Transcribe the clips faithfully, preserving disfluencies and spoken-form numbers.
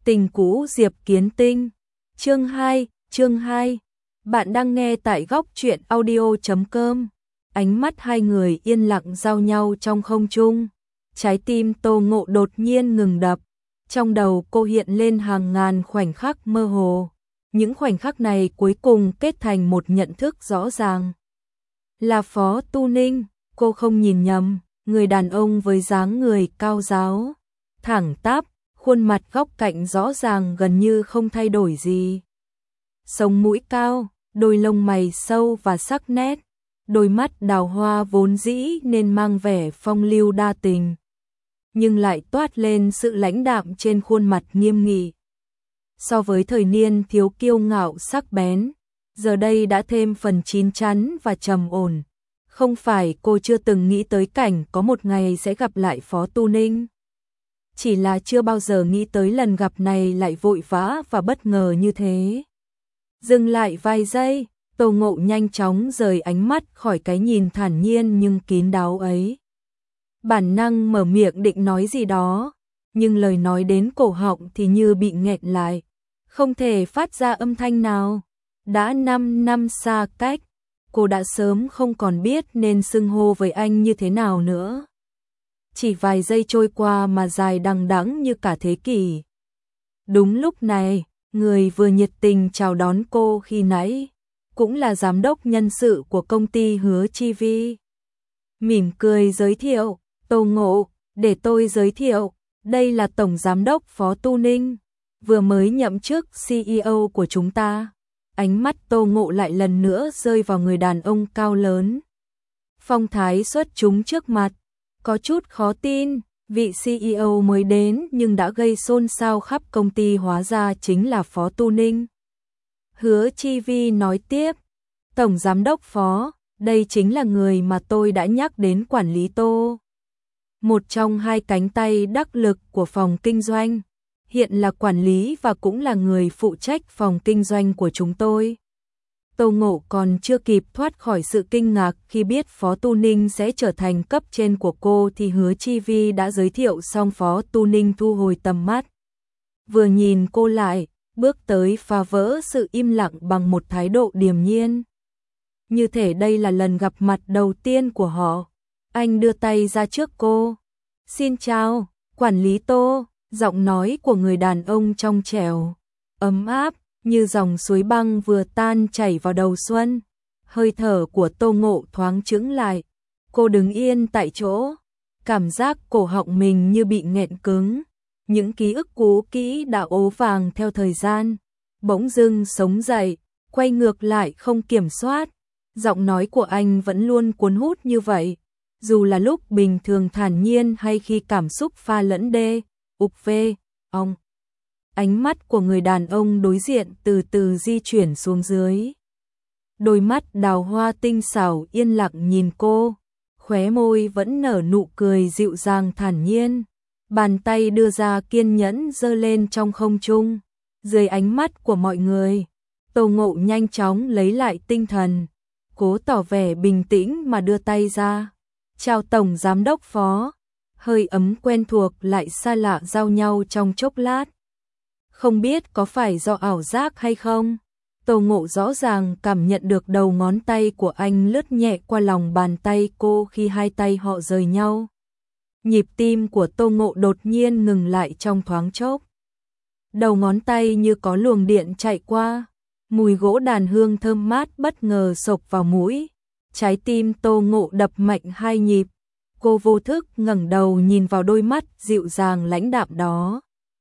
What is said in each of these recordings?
Tình cũ Diệp Kiến Tinh. Chương hai, chương hai. Bạn đang nghe tại góc truyện audio chấm com. Ánh mắt hai người yên lặng giao nhau trong không trung. Trái tim Tô Ngộ đột nhiên ngừng đập. Trong đầu cô hiện lên hàng ngàn khoảnh khắc mơ hồ. Những khoảnh khắc này cuối cùng kết thành một nhận thức rõ ràng. Là Phó Tu Ninh, cô không nhìn nhầm, người đàn ông với dáng người cao ráo, thẳng tắp, khuôn mặt góc cạnh rõ ràng gần như không thay đổi gì. Sống mũi cao, đôi lông mày sâu và sắc nét, đôi mắt đào hoa vốn dĩ nên mang vẻ phong lưu đa tình, nhưng lại toát lên sự lãnh đạm trên khuôn mặt nghiêm nghị. So với thời niên thiếu kiêu ngạo sắc bén, giờ đây đã thêm phần chín chắn và trầm ổn. Không phải cô chưa từng nghĩ tới cảnh có một ngày sẽ gặp lại Phó Tu Ninh. Chỉ là chưa bao giờ nghĩ tới lần gặp này lại vội vã và bất ngờ như thế. Dừng lại vài giây, Tô Ngộ nhanh chóng rời ánh mắt khỏi cái nhìn thản nhiên nhưng kín đáo ấy. Bản năng mở miệng định nói gì đó, nhưng lời nói đến cổ họng thì như bị nghẹn lại, không thể phát ra âm thanh nào. Đã năm năm xa cách, cô đã sớm không còn biết nên xưng hô với anh như thế nào nữa. Chỉ vài giây trôi qua mà dài đằng đẵng như cả thế kỷ. Đúng lúc này, người vừa nhiệt tình chào đón cô khi nãy, cũng là giám đốc nhân sự của công ty Hứa Chi Vi. Mỉm cười giới thiệu, Tô Ngộ, để tôi giới thiệu, đây là Tổng Giám đốc Phó Tu Ninh, vừa mới nhậm chức xê e ô của chúng ta. Ánh mắt Tô Ngộ lại lần nữa rơi vào người đàn ông cao lớn, phong thái xuất chúng trước mặt. Có chút khó tin, vị xê e ô mới đến nhưng đã gây xôn xao khắp công ty hóa ra chính là Phó Tu Ninh. Hứa Chi Vi nói tiếp, Tổng Giám đốc Phó, đây chính là người mà tôi đã nhắc đến, quản lý Tô. Một trong hai cánh tay đắc lực của phòng kinh doanh, hiện là quản lý và cũng là người phụ trách phòng kinh doanh của chúng tôi. Tô Ngộ còn chưa kịp thoát khỏi sự kinh ngạc khi biết Phó Tu Ninh sẽ trở thành cấp trên của cô thì Hứa Chi Vi đã giới thiệu xong. Phó Tu Ninh thu hồi tầm mắt, vừa nhìn cô lại, bước tới phá vỡ sự im lặng bằng một thái độ điềm nhiên. Như thể đây là lần gặp mặt đầu tiên của họ. Anh đưa tay ra trước cô. Xin chào, quản lý Tô. Giọng nói của người đàn ông trong trẻo, ấm áp, như dòng suối băng vừa tan chảy vào đầu xuân. Hơi thở của Tô Ngộ thoáng chững lại. Cô đứng yên tại chỗ, cảm giác cổ họng mình như bị nghẹn cứng. Những ký ức cũ kỹ đã ố vàng theo thời gian, bỗng dưng sống dậy, quay ngược lại không kiểm soát. Giọng nói của anh vẫn luôn cuốn hút như vậy, dù là lúc bình thường thản nhiên hay khi cảm xúc pha lẫn đê, ục vê, ông. Ánh mắt của người đàn ông đối diện từ từ di chuyển xuống dưới. Đôi mắt đào hoa tinh xảo yên lặng nhìn cô, khóe môi vẫn nở nụ cười dịu dàng thản nhiên. Bàn tay đưa ra kiên nhẫn giơ lên trong không trung. Dưới ánh mắt của mọi người, Tô Ngộ nhanh chóng lấy lại tinh thần, cố tỏ vẻ bình tĩnh mà đưa tay ra. Chào Tổng Giám đốc Phó. Hơi ấm quen thuộc lại xa lạ giao nhau trong chốc lát. Không biết có phải do ảo giác hay không, Tô Ngộ rõ ràng cảm nhận được đầu ngón tay của anh lướt nhẹ qua lòng bàn tay cô khi hai tay họ rời nhau. Nhịp tim của Tô Ngộ đột nhiên ngừng lại trong thoáng chốc. Đầu ngón tay như có luồng điện chạy qua, mùi gỗ đàn hương thơm mát bất ngờ xộc vào mũi. Trái tim Tô Ngộ đập mạnh hai nhịp. Cô vô thức ngẩng đầu nhìn vào đôi mắt dịu dàng lãnh đạm đó.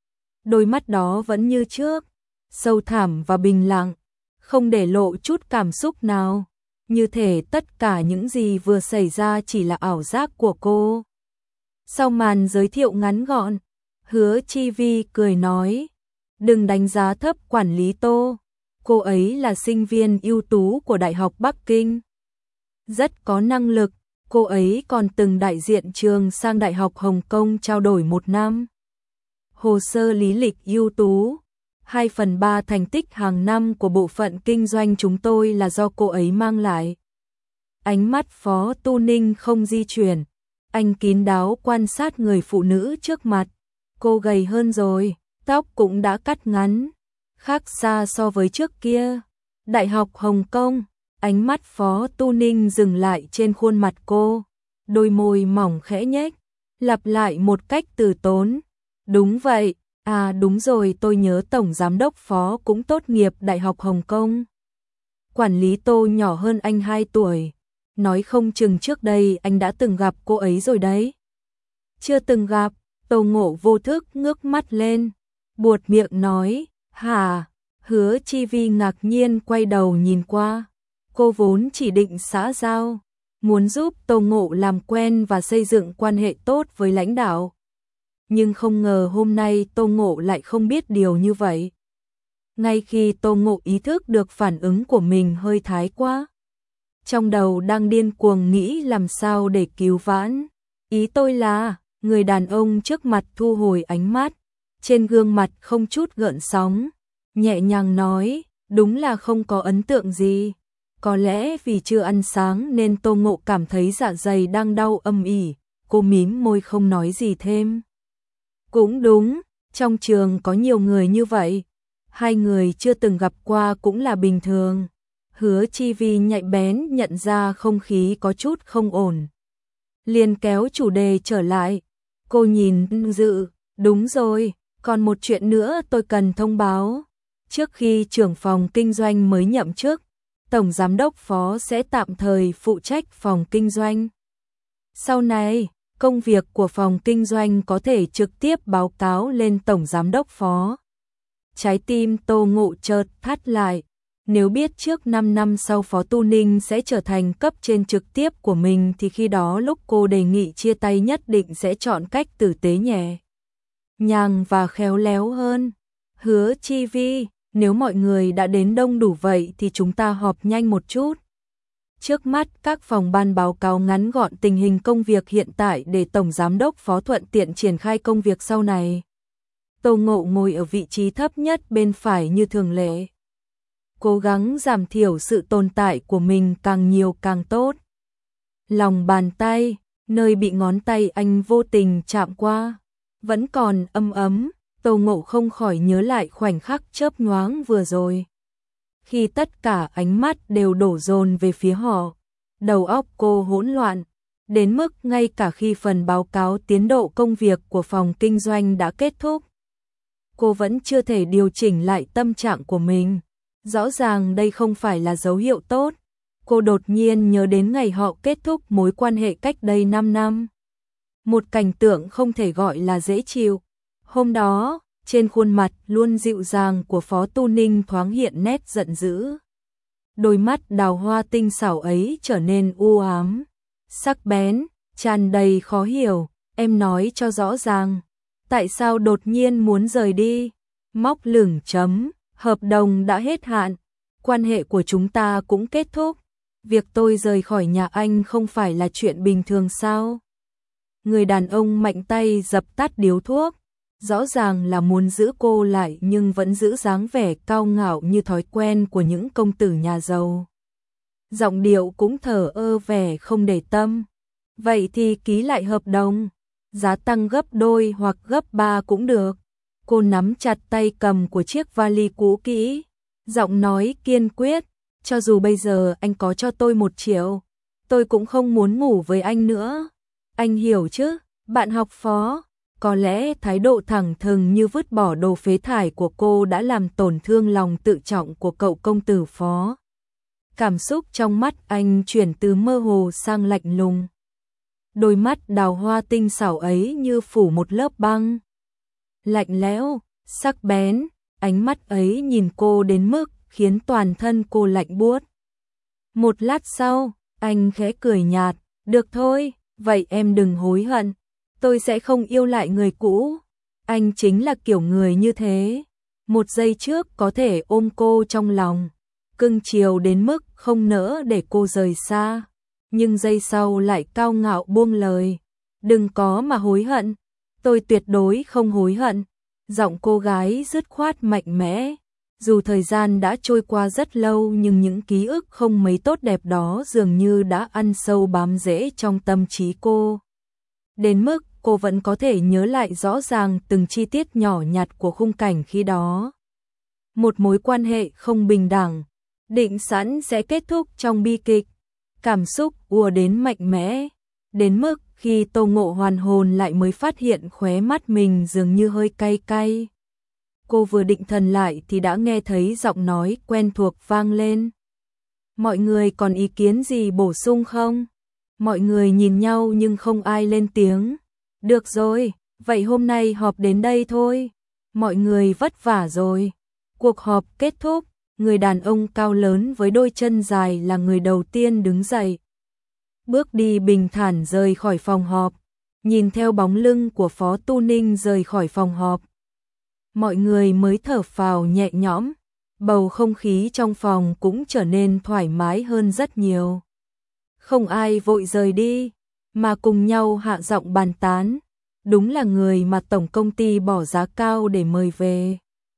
Đôi mắt đó vẫn như trước, sâu thẳm và bình lặng, không để lộ chút cảm xúc nào, như thể tất cả những gì vừa xảy ra chỉ là ảo giác của cô. Sau màn giới thiệu ngắn gọn, Hứa Chi Vi cười nói, đừng đánh giá thấp quản lý Tô, cô ấy là sinh viên ưu tú của Đại học Bắc Kinh. Rất có năng lực, cô ấy còn từng đại diện trường sang Đại học Hồng Kông trao đổi một năm. Hồ sơ lý lịch ưu tú, hai phần ba thành tích hàng năm của bộ phận kinh doanh chúng tôi là do cô ấy mang lại. Ánh mắt Phó Tu Ninh không di chuyển, anh kín đáo quan sát người phụ nữ trước mặt. Cô gầy hơn rồi, tóc cũng đã cắt ngắn, khác xa so với trước kia. Đại học Hồng Kông, ánh mắt Phó Tu Ninh dừng lại trên khuôn mặt cô, đôi môi mỏng khẽ nhếch, lặp lại một cách từ tốn. Đúng vậy, à đúng rồi, tôi nhớ Tổng Giám đốc Phó cũng tốt nghiệp Đại học Hồng Kông. Quản lý Tô nhỏ hơn anh hai tuổi, nói không chừng trước đây anh đã từng gặp cô ấy rồi đấy. Chưa từng gặp, Tô Ngộ vô thức ngước mắt lên, buột miệng nói, hả? Hứa Chi Vi ngạc nhiên quay đầu nhìn qua, cô vốn chỉ định xã giao, muốn giúp Tô Ngộ làm quen và xây dựng quan hệ tốt với lãnh đạo. Nhưng không ngờ hôm nay Tô Ngộ lại không biết điều như vậy. Ngay khi Tô Ngộ ý thức được phản ứng của mình hơi thái quá, trong đầu đang điên cuồng nghĩ làm sao để cứu vãn. Ý tôi là, người đàn ông trước mặt thu hồi ánh mắt, trên gương mặt không chút gợn sóng, nhẹ nhàng nói, đúng là không có ấn tượng gì. Có lẽ vì chưa ăn sáng nên Tô Ngộ cảm thấy dạ dày đang đau âm ỉ, cô mím môi không nói gì thêm. Cũng đúng, trong trường có nhiều người như vậy, hai người chưa từng gặp qua cũng là bình thường. Hứa Chi Vi nhạy bén nhận ra không khí có chút không ổn, liền kéo chủ đề trở lại. Cô nhìn Dự, đúng rồi, còn một chuyện nữa tôi cần thông báo. Trước khi trưởng phòng kinh doanh mới nhậm chức, Tổng Giám đốc Phó sẽ tạm thời phụ trách phòng kinh doanh. Sau này, công việc của phòng kinh doanh có thể trực tiếp báo cáo lên Tổng Giám đốc Phó. Trái tim Tô Ngộ chợt thắt lại, nếu biết trước năm năm sau Phó Tu Ninh sẽ trở thành cấp trên trực tiếp của mình thì khi đó lúc cô đề nghị chia tay nhất định sẽ chọn cách tử tế nhẹ nhàng và khéo léo hơn. Hứa Chi Vi, nếu mọi người đã đến đông đủ vậy thì chúng ta họp nhanh một chút. Trước mắt các phòng ban báo cáo ngắn gọn tình hình công việc hiện tại để Tổng Giám đốc Phó thuận tiện triển khai công việc sau này. Tô Ngộ ngồi ở vị trí thấp nhất bên phải như thường lệ, cố gắng giảm thiểu sự tồn tại của mình càng nhiều càng tốt. Lòng bàn tay, nơi bị ngón tay anh vô tình chạm qua, vẫn còn ấm ấm. Tô Ngộ không khỏi nhớ lại khoảnh khắc chớp nhoáng vừa rồi, khi tất cả ánh mắt đều đổ dồn về phía họ. Đầu óc cô hỗn loạn, đến mức ngay cả khi phần báo cáo tiến độ công việc của phòng kinh doanh đã kết thúc, cô vẫn chưa thể điều chỉnh lại tâm trạng của mình. Rõ ràng đây không phải là dấu hiệu tốt. Cô đột nhiên nhớ đến ngày họ kết thúc mối quan hệ cách đây năm năm. Một cảnh tượng không thể gọi là dễ chịu. Hôm đó, trên khuôn mặt luôn dịu dàng của Phó Tu Ninh thoáng hiện nét giận dữ. Đôi mắt đào hoa tinh xảo ấy trở nên u ám, sắc bén, tràn đầy khó hiểu. Em nói cho rõ ràng, tại sao đột nhiên muốn rời đi? Móc lửng chấm, hợp đồng đã hết hạn, quan hệ của chúng ta cũng kết thúc. Việc tôi rời khỏi nhà anh không phải là chuyện bình thường sao? Người đàn ông mạnh tay dập tắt điếu thuốc, rõ ràng là muốn giữ cô lại nhưng vẫn giữ dáng vẻ cao ngạo như thói quen của những công tử nhà giàu. Giọng điệu cũng thờ ơ vẻ không để tâm. Vậy thì ký lại hợp đồng, giá tăng gấp đôi hoặc gấp ba cũng được. Cô nắm chặt tay cầm của chiếc vali cũ kỹ, giọng nói kiên quyết, cho dù bây giờ anh có cho tôi một triệu, tôi cũng không muốn ngủ với anh nữa. Anh hiểu chứ, bạn học Phó. Có lẽ thái độ thẳng thừng như vứt bỏ đồ phế thải của cô đã làm tổn thương lòng tự trọng của cậu công tử Phó. Cảm xúc trong mắt anh chuyển từ mơ hồ sang lạnh lùng. Đôi mắt đào hoa tinh xảo ấy như phủ một lớp băng. Lạnh lẽo, sắc bén, ánh mắt ấy nhìn cô đến mức khiến toàn thân cô lạnh buốt. Một lát sau, anh khẽ cười nhạt, được thôi, vậy em đừng hối hận. Tôi sẽ không yêu lại người cũ. Anh chính là kiểu người như thế. Một giây trước có thể ôm cô trong lòng, cưng chiều đến mức không nỡ để cô rời xa. Nhưng giây sau lại cao ngạo buông lời. Đừng có mà hối hận. Tôi tuyệt đối không hối hận. Giọng cô gái dứt khoát mạnh mẽ. Dù thời gian đã trôi qua rất lâu nhưng những ký ức không mấy tốt đẹp đó dường như đã ăn sâu bám rễ trong tâm trí cô. đến mức cô vẫn có thể nhớ lại rõ ràng từng chi tiết nhỏ nhặt của khung cảnh khi đó. Một mối quan hệ không bình đẳng, định sẵn sẽ kết thúc trong bi kịch, cảm xúc ùa đến mạnh mẽ, đến mức khi Tô Ngộ hoàn hồn lại mới phát hiện khóe mắt mình dường như hơi cay cay. Cô vừa định thần lại thì đã nghe thấy giọng nói quen thuộc vang lên. Mọi người còn ý kiến gì bổ sung không? Mọi người nhìn nhau nhưng không ai lên tiếng. Được rồi, vậy hôm nay họp đến đây thôi. Mọi người vất vả rồi. Cuộc họp kết thúc, người đàn ông cao lớn với đôi chân dài là người đầu tiên đứng dậy. Bước đi bình thản rời khỏi phòng họp, nhìn theo bóng lưng của Phó Tu Ninh rời khỏi phòng họp. Mọi người mới thở phào nhẹ nhõm, bầu không khí trong phòng cũng trở nên thoải mái hơn rất nhiều. Không ai vội rời đi, mà cùng nhau hạ giọng bàn tán. Đúng là người mà tổng công ty bỏ giá cao để mời về.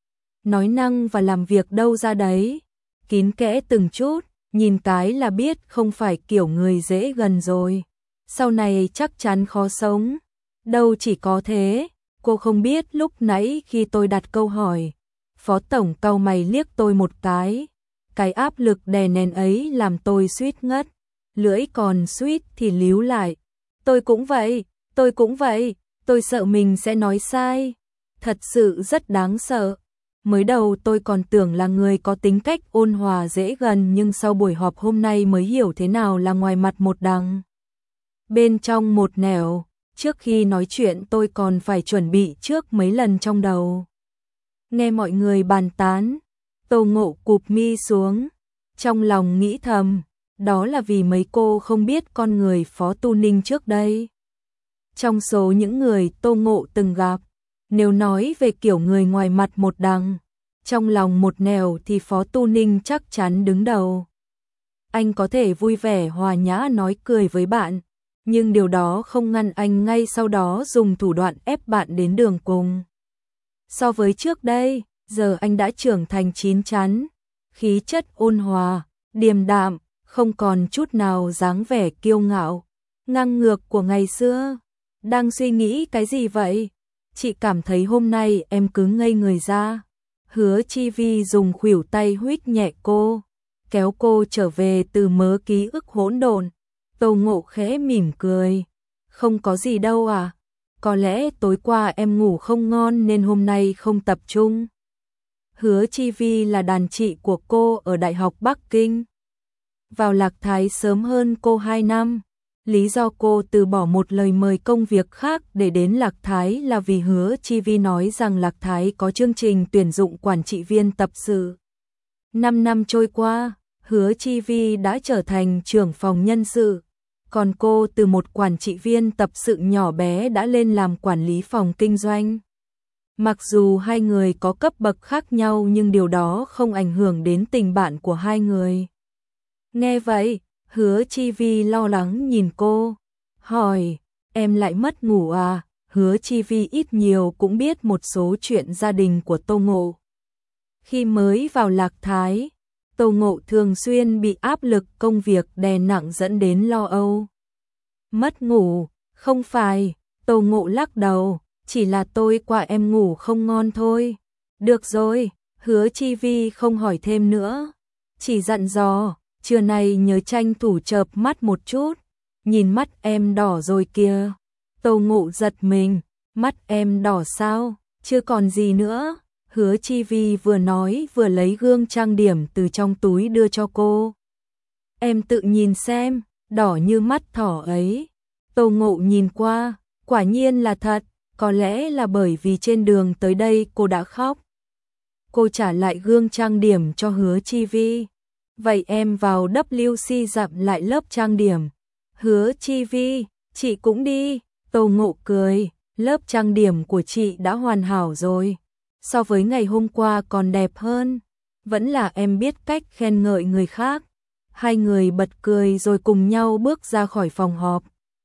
Nói năng và làm việc đâu ra đấy, kín kẽ từng chút, nhìn cái là biết không phải kiểu người dễ gần rồi. Sau này chắc chắn khó sống. Đâu chỉ có thế, cô không biết lúc nãy khi tôi đặt câu hỏi, Phó tổng cau mày liếc tôi một cái. Cái áp lực đè nén ấy làm tôi suýt ngất, lưỡi còn suýt thì líu lại. Tôi cũng vậy, tôi cũng vậy, tôi sợ mình sẽ nói sai. Thật sự rất đáng sợ. Mới đầu tôi còn tưởng là người có tính cách ôn hòa dễ gần, nhưng sau buổi họp hôm nay mới hiểu thế nào là ngoài mặt một đằng, bên trong một nẻo. Trước khi nói chuyện tôi còn phải chuẩn bị trước mấy lần trong đầu. Nghe mọi người bàn tán, Tô Ngộ cụp mi xuống, trong lòng nghĩ thầm, đó là vì mấy cô không biết con người Phó Tu Ninh trước đây. Trong số những người Tô Ngộ từng gặp, nếu nói về kiểu người ngoài mặt một đằng, trong lòng một nẻo thì Phó Tu Ninh chắc chắn đứng đầu. Anh có thể vui vẻ hòa nhã nói cười với bạn, nhưng điều đó không ngăn anh ngay sau đó dùng thủ đoạn ép bạn đến đường cùng. So với trước đây, giờ anh đã trưởng thành chín chắn, khí chất ôn hòa, điềm đạm, không còn chút nào dáng vẻ kiêu ngạo, ngang ngược của ngày xưa. Đang suy nghĩ cái gì vậy? Chị cảm thấy hôm nay em cứ ngây người ra. Hứa Chi Vi dùng khuỷu tay huých nhẹ cô, kéo cô trở về từ mớ ký ức hỗn độn. Tô Ngộ khẽ mỉm cười. Không có gì đâu à? Có lẽ tối qua em ngủ không ngon nên hôm nay không tập trung. Hứa Chi Vi là đàn chị của cô ở Đại học Bắc Kinh. Vào Lạc Thái sớm hơn cô hai năm. Lý do cô từ bỏ một lời mời công việc khác để đến Lạc Thái là vì Hứa Chi Vi nói rằng Lạc Thái có chương trình tuyển dụng quản trị viên tập sự. Năm năm trôi qua, Hứa Chi Vi đã trở thành trưởng phòng nhân sự, còn cô từ một quản trị viên tập sự nhỏ bé đã lên làm quản lý phòng kinh doanh. Mặc dù hai người có cấp bậc khác nhau nhưng điều đó không ảnh hưởng đến tình bạn của hai người. Nghe vậy, Hứa Chi Vi lo lắng nhìn cô, hỏi, em lại mất ngủ à? Hứa Chi Vi ít nhiều cũng biết một số chuyện gia đình của Tô Ngộ. Khi mới vào Lạc Thái, Tô Ngộ thường xuyên bị áp lực công việc đè nặng dẫn đến lo âu. Mất ngủ, không phải, Tô Ngộ lắc đầu, chỉ là tôi qua em ngủ không ngon thôi. Được rồi, Hứa Chi Vi không hỏi thêm nữa, chỉ dặn dò, trưa nay nhớ tranh thủ chợp mắt một chút, nhìn mắt em đỏ rồi kìa. Tô Ngộ giật mình, mắt em đỏ sao, chưa còn gì nữa. Hứa Chi Vi vừa nói vừa lấy gương trang điểm từ trong túi đưa cho cô. Em tự nhìn xem, đỏ như mắt thỏ ấy. Tô Ngộ nhìn qua, quả nhiên là thật, có lẽ là bởi vì trên đường tới đây cô đã khóc. Cô trả lại gương trang điểm cho Hứa Chi Vi. Vậy em vào W C dặm lại lớp trang điểm. Hứa Chi Vi, chị cũng đi. Tô Ngộ cười, lớp trang điểm của chị đã hoàn hảo rồi. So với ngày hôm qua còn đẹp hơn. Vẫn là em biết cách khen ngợi người khác. Hai người bật cười rồi cùng nhau bước ra khỏi phòng họp.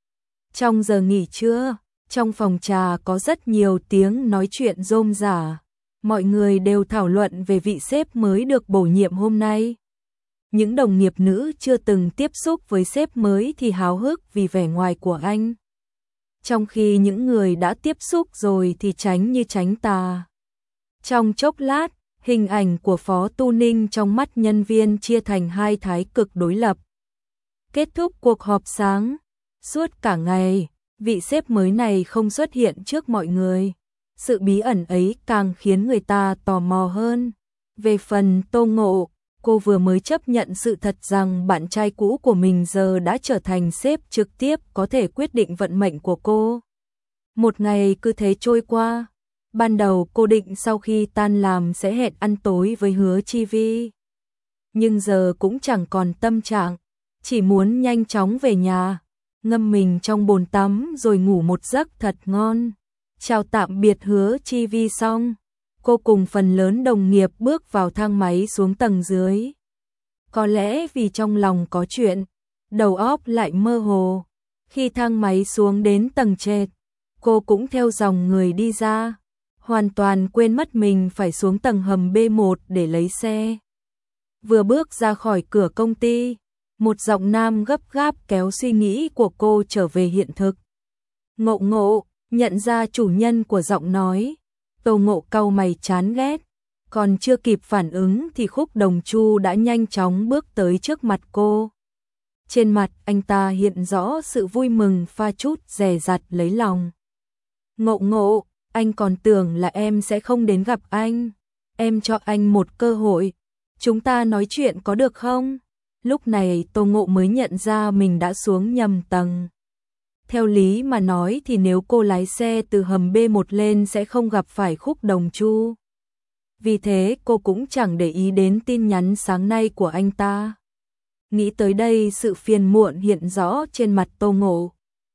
Trong giờ nghỉ trưa, trong phòng trà có rất nhiều tiếng nói chuyện rôm rả. Mọi người đều thảo luận về vị sếp mới được bổ nhiệm hôm nay. Những đồng nghiệp nữ chưa từng tiếp xúc với sếp mới thì háo hức vì vẻ ngoài của anh. trong khi những người đã tiếp xúc rồi thì tránh như tránh tà. Trong chốc lát, hình ảnh của Phó Tu Ninh trong mắt nhân viên chia thành hai thái cực đối lập. Kết thúc cuộc họp sáng, suốt cả ngày, vị sếp mới này không xuất hiện trước mọi người. Sự bí ẩn ấy càng khiến người ta tò mò hơn. Về phần Tô Ngộ, cô vừa mới chấp nhận sự thật rằng bạn trai cũ của mình giờ đã trở thành sếp trực tiếp có thể quyết định vận mệnh của cô. Một ngày cứ thế trôi qua. Ban đầu cô định sau khi tan làm sẽ hẹn ăn tối với Hứa Chi Vi. Nhưng giờ cũng chẳng còn tâm trạng, chỉ muốn nhanh chóng về nhà, ngâm mình trong bồn tắm rồi ngủ một giấc thật ngon. Chào tạm biệt Hứa Chi Vi xong, cô cùng phần lớn đồng nghiệp bước vào thang máy xuống tầng dưới. Có lẽ vì trong lòng có chuyện, đầu óc lại mơ hồ. Khi thang máy xuống đến tầng trệt, cô cũng theo dòng người đi ra, hoàn toàn quên mất mình phải xuống tầng hầm B một để lấy xe. Vừa bước ra khỏi cửa công ty, một giọng nam gấp gáp kéo suy nghĩ của cô trở về hiện thực. Ngộ Ngộ, nhận ra chủ nhân của giọng nói, Tô Ngộ cau mày chán ghét, còn chưa kịp phản ứng thì Khúc Đồng Chu đã nhanh chóng bước tới trước mặt cô. Trên mặt anh ta hiện rõ sự vui mừng pha chút dè dặt lấy lòng. Ngộ Ngộ, anh còn tưởng là em sẽ không đến gặp anh. Em cho anh một cơ hội, chúng ta nói chuyện có được không? Lúc này Tô Ngộ mới nhận ra mình đã xuống nhầm tầng. Theo lý mà nói thì nếu cô lái xe từ hầm B một lên sẽ không gặp phải Khúc Đồng Chu. Vì thế cô cũng chẳng để ý đến tin nhắn sáng nay của anh ta. Nghĩ tới đây sự phiền muộn hiện rõ trên mặt Tô Ngộ.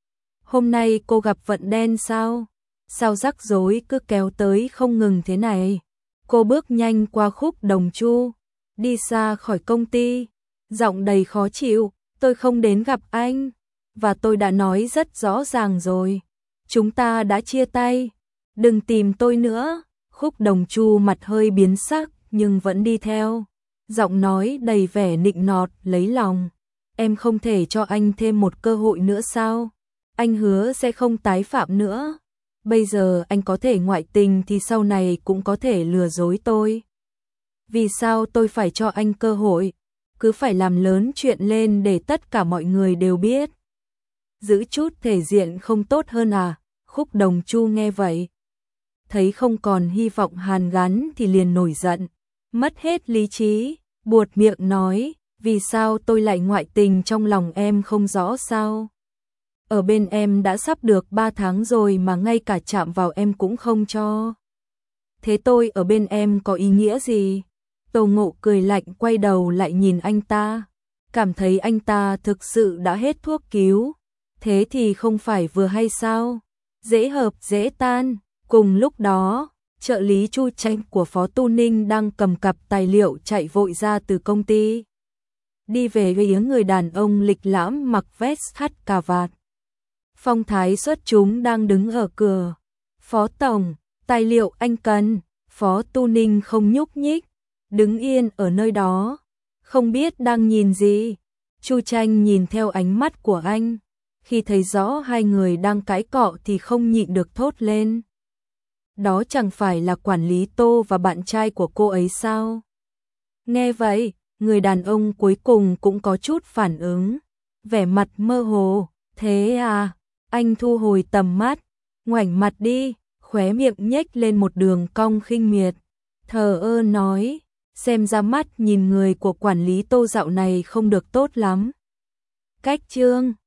Hôm nay cô gặp vận đen sao? Sao rắc rối cứ kéo tới không ngừng thế này? Cô bước nhanh qua Khúc Đồng Chu, đi xa khỏi công ty, giọng đầy khó chịu, tôi không đến gặp anh, và tôi đã nói rất rõ ràng rồi, chúng ta đã chia tay, đừng tìm tôi nữa. Khúc Đồng Chu mặt hơi biến sắc nhưng vẫn đi theo, giọng nói đầy vẻ nịnh nọt lấy lòng, em không thể cho anh thêm một cơ hội nữa sao? Anh hứa sẽ không tái phạm nữa. Bây giờ anh có thể ngoại tình thì sau này cũng có thể lừa dối tôi. Vì sao tôi phải cho anh cơ hội? Cứ phải làm lớn chuyện lên để tất cả mọi người đều biết. Giữ chút thể diện không tốt hơn à? Khúc Đồng Chu nghe vậy, thấy không còn hy vọng hàn gắn thì liền nổi giận, mất hết lý trí, buột miệng nói, vì sao tôi lại ngoại tình trong lòng em không rõ sao? Ở bên em đã sắp được ba tháng rồi mà ngay cả chạm vào em cũng không cho. Thế tôi ở bên em có ý nghĩa gì? Tô Ngộ cười lạnh quay đầu lại nhìn anh ta, cảm thấy anh ta thực sự đã hết thuốc cứu. Thế thì không phải vừa hay sao? Dễ hợp dễ tan. Cùng lúc đó, trợ lý Chu Tranh của Phó Tu Ninh đang cầm cặp tài liệu chạy vội ra từ công ty. Đi về phía người đàn ông lịch lãm mặc vest thắt cà vạt. Phong thái xuất chúng đang đứng ở cửa. Phó Tổng, tài liệu anh cần. Phó Tu Ninh không nhúc nhích, đứng yên ở nơi đó, không biết đang nhìn gì. Chu Tranh nhìn theo ánh mắt của anh, khi thấy rõ hai người đang cãi cọ thì không nhịn được thốt lên. Đó chẳng phải là quản lý Tô và bạn trai của cô ấy sao? Nghe vậy, người đàn ông cuối cùng cũng có chút phản ứng, vẻ mặt mơ hồ, thế à? Anh thu hồi tầm mắt, ngoảnh mặt đi, khóe miệng nhếch lên một đường cong khinh miệt, thờ ơ nói, xem ra mắt nhìn người của quản lý Tô dạo này không được tốt lắm. Cách chương